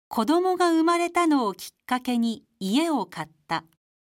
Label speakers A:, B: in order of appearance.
A: 子供が生まれたのをきっかけに家を買った。